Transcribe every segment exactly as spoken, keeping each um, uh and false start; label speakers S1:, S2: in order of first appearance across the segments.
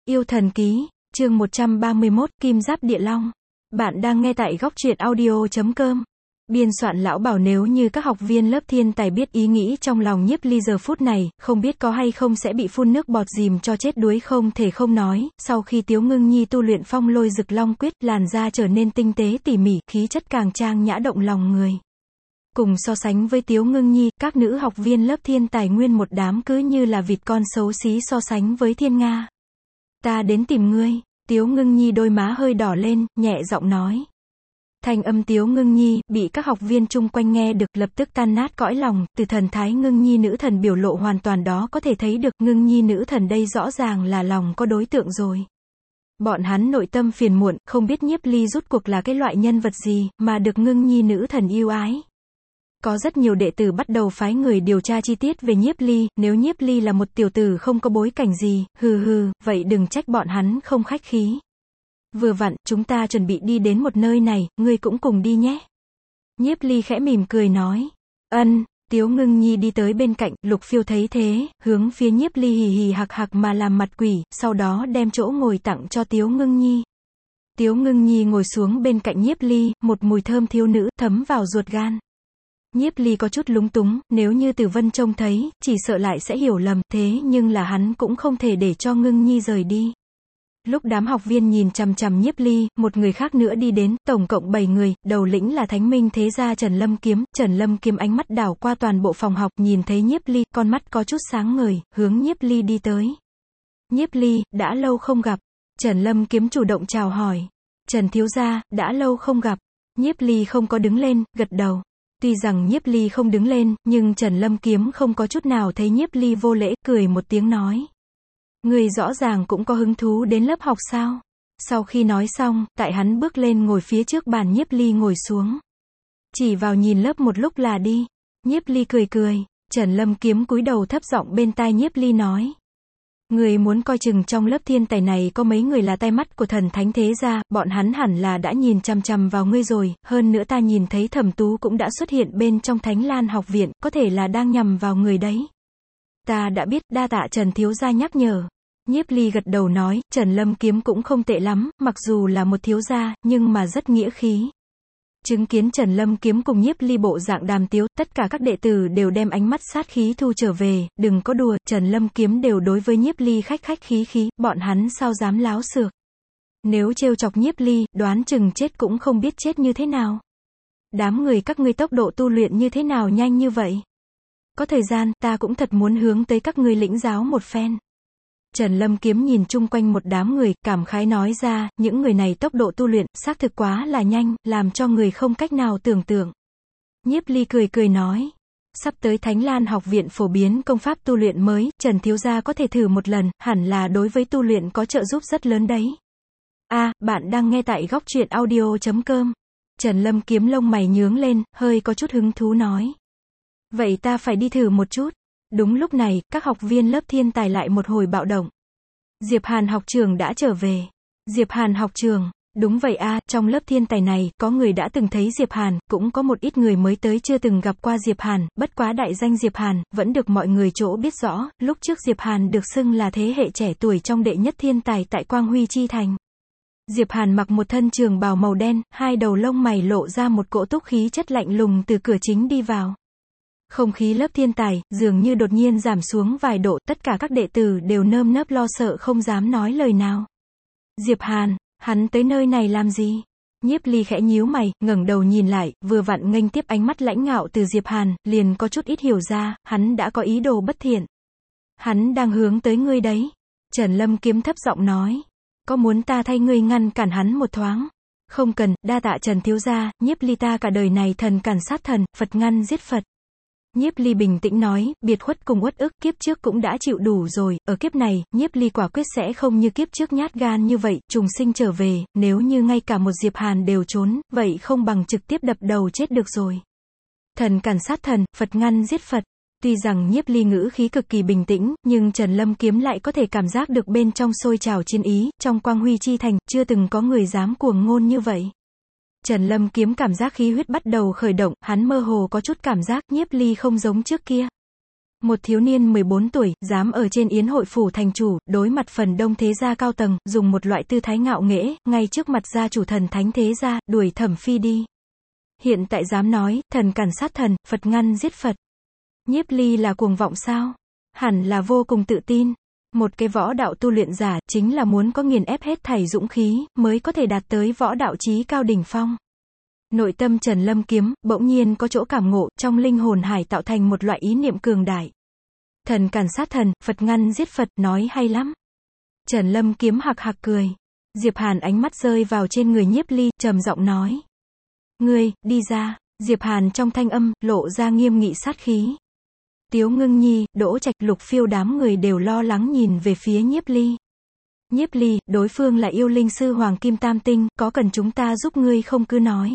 S1: Yêu thần ký, chương một trăm ba mươi mốt, Kim Giáp Địa Long. Bạn đang nghe tại góc truyện audio chấm com. Biên soạn lão bảo nếu như các học viên lớp thiên tài biết ý nghĩ trong lòng Nhiếp Ly giờ phút này, không biết có hay không sẽ bị phun nước bọt dìm cho chết đuối không thể không nói, sau khi Tiếu Ngưng Nhi tu luyện Phong Lôi Rực Long Quyết, làn da trở nên tinh tế tỉ mỉ, khí chất càng trang nhã động lòng người. Cùng so sánh với Tiếu Ngưng Nhi, các nữ học viên lớp thiên tài nguyên một đám cứ như là vịt con xấu xí so sánh với Thiên Nga. Ta đến tìm ngươi. Tiếu Ngưng Nhi đôi má hơi đỏ lên, nhẹ giọng nói. Thanh âm Tiếu Ngưng Nhi, bị các học viên chung quanh nghe được, lập tức tan nát cõi lòng, từ thần thái Ngưng Nhi nữ thần biểu lộ hoàn toàn đó có thể thấy được, Ngưng Nhi nữ thần đây rõ ràng là lòng có đối tượng rồi. Bọn hắn nội tâm phiền muộn, không biết Nhiếp Ly rút cuộc là cái loại nhân vật gì, mà được Ngưng Nhi nữ thần yêu ái. Có rất nhiều đệ tử bắt đầu phái người điều tra chi tiết về Nhiếp Ly, nếu Nhiếp Ly là một tiểu tử không có bối cảnh gì, hừ hừ, vậy đừng trách bọn hắn không khách khí. Vừa vặn, chúng ta chuẩn bị đi đến một nơi này, ngươi cũng cùng đi nhé. Nhiếp Ly khẽ mỉm cười nói. Ân, Tiếu Ngưng Nhi đi tới bên cạnh, Lục Phiêu thấy thế, hướng phía Nhiếp Ly hì hì hạc hạc mà làm mặt quỷ, sau đó đem chỗ ngồi tặng cho Tiếu Ngưng Nhi. Tiếu Ngưng Nhi ngồi xuống bên cạnh Nhiếp Ly, một mùi thơm thiếu nữ, thấm vào ruột gan. Nhiếp Ly có chút lúng túng, nếu như Tử Vân trông thấy, chỉ sợ lại sẽ hiểu lầm, thế nhưng là hắn cũng không thể để cho Ngưng Nhi rời đi. Lúc đám học viên nhìn chằm chằm Nhiếp Ly, một người khác nữa đi đến, tổng cộng bảy người, đầu lĩnh là Thánh Minh Thế Gia Trần Lâm Kiếm, Trần Lâm Kiếm ánh mắt đảo qua toàn bộ phòng học, nhìn thấy Nhiếp Ly, con mắt có chút sáng ngời, hướng Nhiếp Ly đi tới. Nhiếp Ly, đã lâu không gặp. Trần Lâm Kiếm chủ động chào hỏi. Trần thiếu gia, đã lâu không gặp. Nhiếp Ly không có đứng lên, gật đầu. Tuy rằng Nhiếp Ly không đứng lên, nhưng Trần Lâm Kiếm không có chút nào thấy Nhiếp Ly vô lễ, cười một tiếng nói. Người rõ ràng cũng có hứng thú đến lớp học sao? Sau khi nói xong, tại hắn bước lên ngồi phía trước bàn Nhiếp Ly ngồi xuống. Chỉ vào nhìn lớp một lúc là đi. Nhiếp Ly cười cười, Trần Lâm Kiếm cúi đầu thấp giọng bên tai Nhiếp Ly nói. Người muốn coi chừng trong lớp thiên tài này có mấy người là tai mắt của thần thánh thế gia, bọn hắn hẳn là đã nhìn chằm chằm vào ngươi rồi, hơn nữa ta nhìn thấy Thẩm Tú cũng đã xuất hiện bên trong Thánh Lan học viện, có thể là đang nhằm vào người đấy. Ta đã biết, đa tạ Trần thiếu gia nhắc nhở. Nhiếp Ly gật đầu nói, Trần Lâm Kiếm cũng không tệ lắm, mặc dù là một thiếu gia, nhưng mà rất nghĩa khí. Chứng kiến Trần Lâm Kiếm cùng Nhiếp Ly bộ dạng đàm tiếu, tất cả các đệ tử đều đem ánh mắt sát khí thu trở về, đừng có đùa, Trần Lâm Kiếm đều đối với Nhiếp Ly khách khách khí khí, bọn hắn sao dám láo xược. Nếu trêu chọc Nhiếp Ly, đoán chừng chết cũng không biết chết như thế nào. Đám người các ngươi tốc độ tu luyện như thế nào nhanh như vậy? Có thời gian, ta cũng thật muốn hướng tới các ngươi lĩnh giáo một phen. Trần Lâm Kiếm nhìn chung quanh một đám người, cảm khái nói ra, những người này tốc độ tu luyện, xác thực quá là nhanh, làm cho người không cách nào tưởng tượng. Nhiếp Ly cười cười nói, sắp tới Thánh Lan học viện phổ biến công pháp tu luyện mới, Trần thiếu gia có thể thử một lần, hẳn là đối với tu luyện có trợ giúp rất lớn đấy. A, à, bạn đang nghe tại góc truyện audio chấm com. Trần Lâm Kiếm lông mày nhướng lên, hơi có chút hứng thú nói. Vậy ta phải đi thử một chút. Đúng lúc này, các học viên lớp thiên tài lại một hồi bạo động. Diệp Hàn học trường đã trở về. Diệp Hàn học trường, đúng vậy a, à, trong lớp thiên tài này, có người đã từng thấy Diệp Hàn, cũng có một ít người mới tới chưa từng gặp qua Diệp Hàn, bất quá đại danh Diệp Hàn, vẫn được mọi người chỗ biết rõ, lúc trước Diệp Hàn được xưng là thế hệ trẻ tuổi trong đệ nhất thiên tài tại Quang Huy Chi Thành. Diệp Hàn mặc một thân trường bào màu đen, hai đầu lông mày lộ ra một cỗ túc khí chất lạnh lùng từ cửa chính đi vào. Không khí lớp thiên tài, dường như đột nhiên giảm xuống vài độ, tất cả các đệ tử đều nơm nớp lo sợ không dám nói lời nào. Diệp Hàn, hắn tới nơi này làm gì? Nhiếp Ly khẽ nhíu mày, ngẩng đầu nhìn lại, vừa vặn nghênh tiếp ánh mắt lãnh ngạo từ Diệp Hàn, liền có chút ít hiểu ra, hắn đã có ý đồ bất thiện. Hắn đang hướng tới ngươi đấy. Trần Lâm Kiếm thấp giọng nói. Có muốn ta thay ngươi ngăn cản hắn một thoáng? Không cần, đa tạ Trần thiếu gia, Nhiếp Ly ta cả đời này thần cản sát thần, Phật ngăn giết Phật. Nhiếp Ly bình tĩnh nói, biệt khuất cùng uất ức kiếp trước cũng đã chịu đủ rồi, ở kiếp này, Nhiếp Ly quả quyết sẽ không như kiếp trước nhát gan như vậy, trùng sinh trở về, nếu như ngay cả một Diệp Hàn đều trốn, vậy không bằng trực tiếp đập đầu chết được rồi. Thần cản sát thần, Phật ngăn giết Phật. Tuy rằng Nhiếp Ly ngữ khí cực kỳ bình tĩnh, nhưng Trần Lâm Kiếm lại có thể cảm giác được bên trong sôi trào chiến ý, trong Quang Huy Chi Thành, chưa từng có người dám cuồng ngôn như vậy. Trần Lâm Kiếm cảm giác khí huyết bắt đầu khởi động, hắn mơ hồ có chút cảm giác Nhiếp Ly không giống trước kia. Một thiếu niên mười bốn tuổi, dám ở trên yến hội phủ thành chủ, đối mặt phần đông thế gia cao tầng, dùng một loại tư thái ngạo nghễ, ngay trước mặt gia chủ thần thánh thế gia, đuổi Thẩm Phi đi. Hiện tại dám nói, thần cản sát thần, Phật ngăn giết Phật. Nhiếp Ly là cuồng vọng sao? Hẳn là vô cùng tự tin. Một cái võ đạo tu luyện giả, chính là muốn có nghiền ép hết thảy dũng khí, mới có thể đạt tới võ đạo chí cao đỉnh phong. Nội tâm Trần Lâm Kiếm, bỗng nhiên có chỗ cảm ngộ, trong linh hồn hải tạo thành một loại ý niệm cường đại. Thần cản sát thần, Phật ngăn giết Phật, nói hay lắm. Trần Lâm Kiếm hạc hạc cười. Diệp Hàn ánh mắt rơi vào trên người Nhiếp Ly, trầm giọng nói. Ngươi, đi ra. Diệp Hàn trong thanh âm, lộ ra nghiêm nghị sát khí. Tiếu Ngưng Nhi, Đỗ Trạch, Lục Phiêu đám người đều lo lắng nhìn về phía Nhiếp Ly. Nhiếp Ly, đối phương là yêu linh sư Hoàng Kim Tam Tinh, có cần chúng ta giúp ngươi không cứ nói.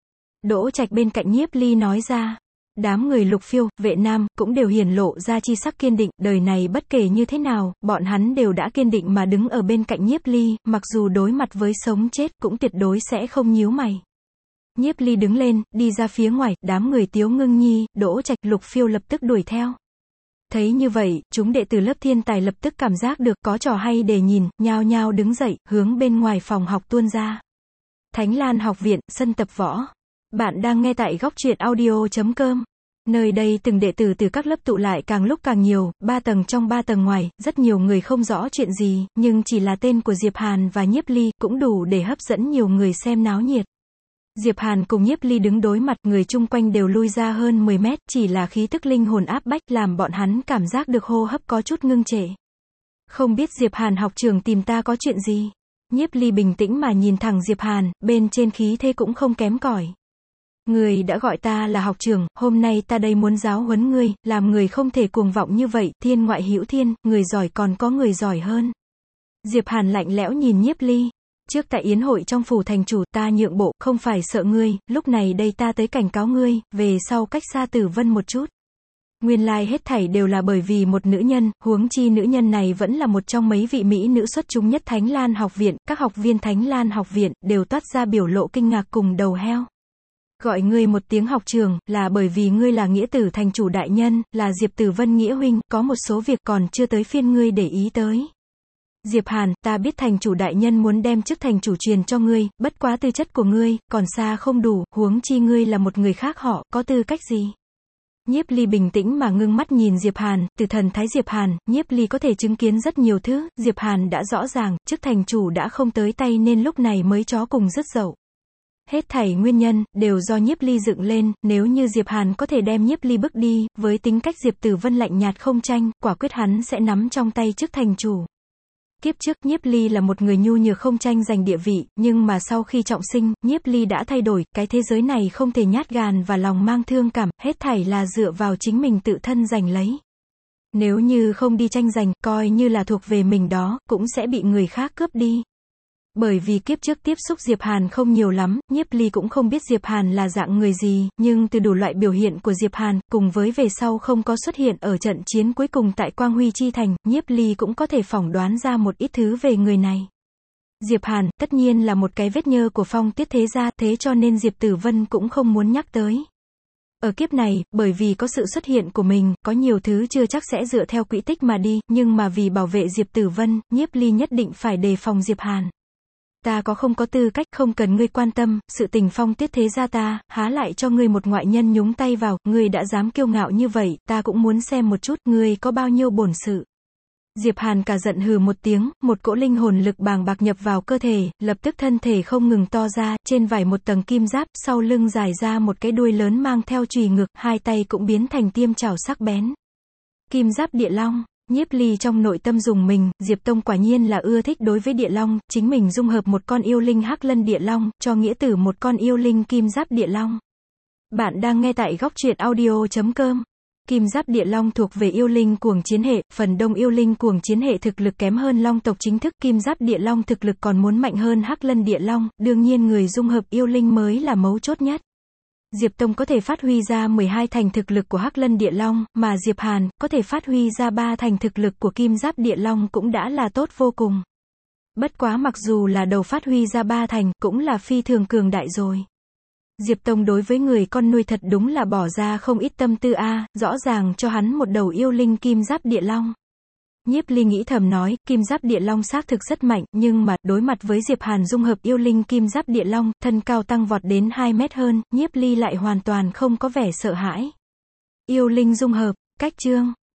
S1: Đỗ Trạch bên cạnh Nhiếp Ly nói ra. Đám người Lục Phiêu, Vệ Nam, cũng đều hiển lộ ra chi sắc kiên định, đời này bất kể như thế nào, bọn hắn đều đã kiên định mà đứng ở bên cạnh Nhiếp Ly, mặc dù đối mặt với sống chết, cũng tuyệt đối sẽ không nhíu mày. Nhiếp Ly đứng lên, đi ra phía ngoài, đám người Tiếu Ngưng Nhi, Đỗ Trạch, Lục Phiêu lập tức đuổi theo. Thấy như vậy, chúng đệ tử lớp thiên tài lập tức cảm giác được có trò hay để nhìn, nhao nhao đứng dậy, hướng bên ngoài phòng học tuôn ra. Thánh Lan học viện, sân tập võ. Bạn đang nghe tại góc truyện audio chấm com. Nơi đây từng đệ tử từ các lớp tụ lại càng lúc càng nhiều, ba tầng trong ba tầng ngoài, rất nhiều người không rõ chuyện gì, nhưng chỉ là tên của Diệp Hàn và Nhiếp Ly, cũng đủ để hấp dẫn nhiều người xem náo nhiệt. Diệp Hàn cùng Nhiếp Ly đứng đối mặt, người chung quanh đều lui ra hơn mười mét, chỉ là khí tức linh hồn áp bách làm bọn hắn cảm giác được hô hấp có chút ngưng trệ. Không biết Diệp Hàn học trưởng tìm ta có chuyện gì? Nhiếp Ly bình tĩnh mà nhìn thẳng Diệp Hàn, bên trên khí thế cũng không kém cỏi. Người đã gọi ta là học trưởng, hôm nay ta đây muốn giáo huấn ngươi, làm người không thể cuồng vọng như vậy, thiên ngoại hữu thiên, người giỏi còn có người giỏi hơn. Diệp Hàn lạnh lẽo nhìn Nhiếp Ly. Trước tại yến hội trong phủ thành chủ, ta nhượng bộ, không phải sợ ngươi, lúc này đây ta tới cảnh cáo ngươi, về sau cách xa Tử Vân một chút. Nguyên lai hết thảy đều là bởi vì một nữ nhân, huống chi nữ nhân này vẫn là một trong mấy vị mỹ nữ xuất chúng nhất Thánh Lan học viện, các học viên Thánh Lan học viện, đều toát ra biểu lộ kinh ngạc cùng đầu heo. Gọi ngươi một tiếng học trường, là bởi vì ngươi là nghĩa tử thành chủ đại nhân, là Diệp Tử Vân nghĩa huynh, có một số việc còn chưa tới phiên ngươi để ý tới. Diệp Hàn, ta biết thành chủ đại nhân muốn đem chức thành chủ truyền cho ngươi, bất quá tư chất của ngươi, còn xa không đủ, huống chi ngươi là một người khác họ, có tư cách gì? Nhiếp Ly bình tĩnh mà ngưng mắt nhìn Diệp Hàn, từ thần thái Diệp Hàn, Nhiếp Ly có thể chứng kiến rất nhiều thứ, Diệp Hàn đã rõ ràng, chức thành chủ đã không tới tay nên lúc này mới chó cùng rứt dậu. Hết thảy nguyên nhân, đều do Nhiếp Ly dựng lên, nếu như Diệp Hàn có thể đem Nhiếp Ly bước đi, với tính cách Diệp Tử Vân lạnh nhạt không tranh, quả quyết hắn sẽ nắm trong tay chức thành chủ. Kiếp trước Nhiếp Ly là một người nhu nhược không tranh giành địa vị, nhưng mà sau khi trọng sinh, Nhiếp Ly đã thay đổi, cái thế giới này không thể nhát gan và lòng mang thương cảm, hết thảy là dựa vào chính mình tự thân giành lấy. Nếu như không đi tranh giành, coi như là thuộc về mình đó, cũng sẽ bị người khác cướp đi. Bởi vì kiếp trước tiếp xúc Diệp Hàn không nhiều lắm, Nhiếp Ly cũng không biết Diệp Hàn là dạng người gì, nhưng từ đủ loại biểu hiện của Diệp Hàn, cùng với về sau không có xuất hiện ở trận chiến cuối cùng tại Quang Huy Chi Thành, Nhiếp Ly cũng có thể phỏng đoán ra một ít thứ về người này. Diệp Hàn, tất nhiên là một cái vết nhơ của Phong Tiết thế gia, thế cho nên Diệp Tử Vân cũng không muốn nhắc tới. Ở kiếp này, bởi vì có sự xuất hiện của mình, có nhiều thứ chưa chắc sẽ dựa theo quỹ tích mà đi, nhưng mà vì bảo vệ Diệp Tử Vân, Nhiếp Ly nhất định phải đề phòng Diệp Hàn. Ta có không có tư cách, không cần ngươi quan tâm, sự tình Phong Tiết thế gia ta, há lại cho ngươi một ngoại nhân nhúng tay vào, ngươi đã dám kiêu ngạo như vậy, ta cũng muốn xem một chút, ngươi có bao nhiêu bổn sự. Diệp Hàn cả giận hừ một tiếng, một cỗ linh hồn lực bàng bạc nhập vào cơ thể, lập tức thân thể không ngừng to ra, trên vải một tầng kim giáp, sau lưng dài ra một cái đuôi lớn mang theo chùy ngực, hai tay cũng biến thành tiêm chảo sắc bén. Kim giáp địa long. Nhiếp Ly trong nội tâm dùng mình, Diệp Tông quả nhiên là ưa thích đối với địa long, chính mình dung hợp một con yêu linh hắc lân địa long, cho nghĩa tử một con yêu linh kim giáp địa long. Bạn đang nghe tại góc truyện audio chấm com. Kim giáp địa long thuộc về yêu linh cuồng chiến hệ, phần đông yêu linh cuồng chiến hệ thực lực kém hơn long tộc chính thức, kim giáp địa long thực lực còn muốn mạnh hơn hắc lân địa long, đương nhiên người dung hợp yêu linh mới là mấu chốt nhất. Diệp Tông có thể phát huy ra mười hai thành thực lực của Hắc Lân Địa Long, mà Diệp Hàn có thể phát huy ra ba thành thực lực của Kim Giáp Địa Long cũng đã là tốt vô cùng. Bất quá mặc dù là đầu phát huy ra ba thành, cũng là phi thường cường đại rồi. Diệp Tông đối với người con nuôi thật đúng là bỏ ra không ít tâm tư a, rõ ràng cho hắn một đầu yêu linh kim giáp địa long. Nhiếp Ly nghĩ thầm nói, kim giáp địa long xác thực rất mạnh, nhưng mà, đối mặt với Diệp Hàn dung hợp yêu linh kim giáp địa long, thân cao tăng vọt đến hai mét hơn, Nhiếp Ly lại hoàn toàn không có vẻ sợ hãi. Yêu linh dung hợp, cách chương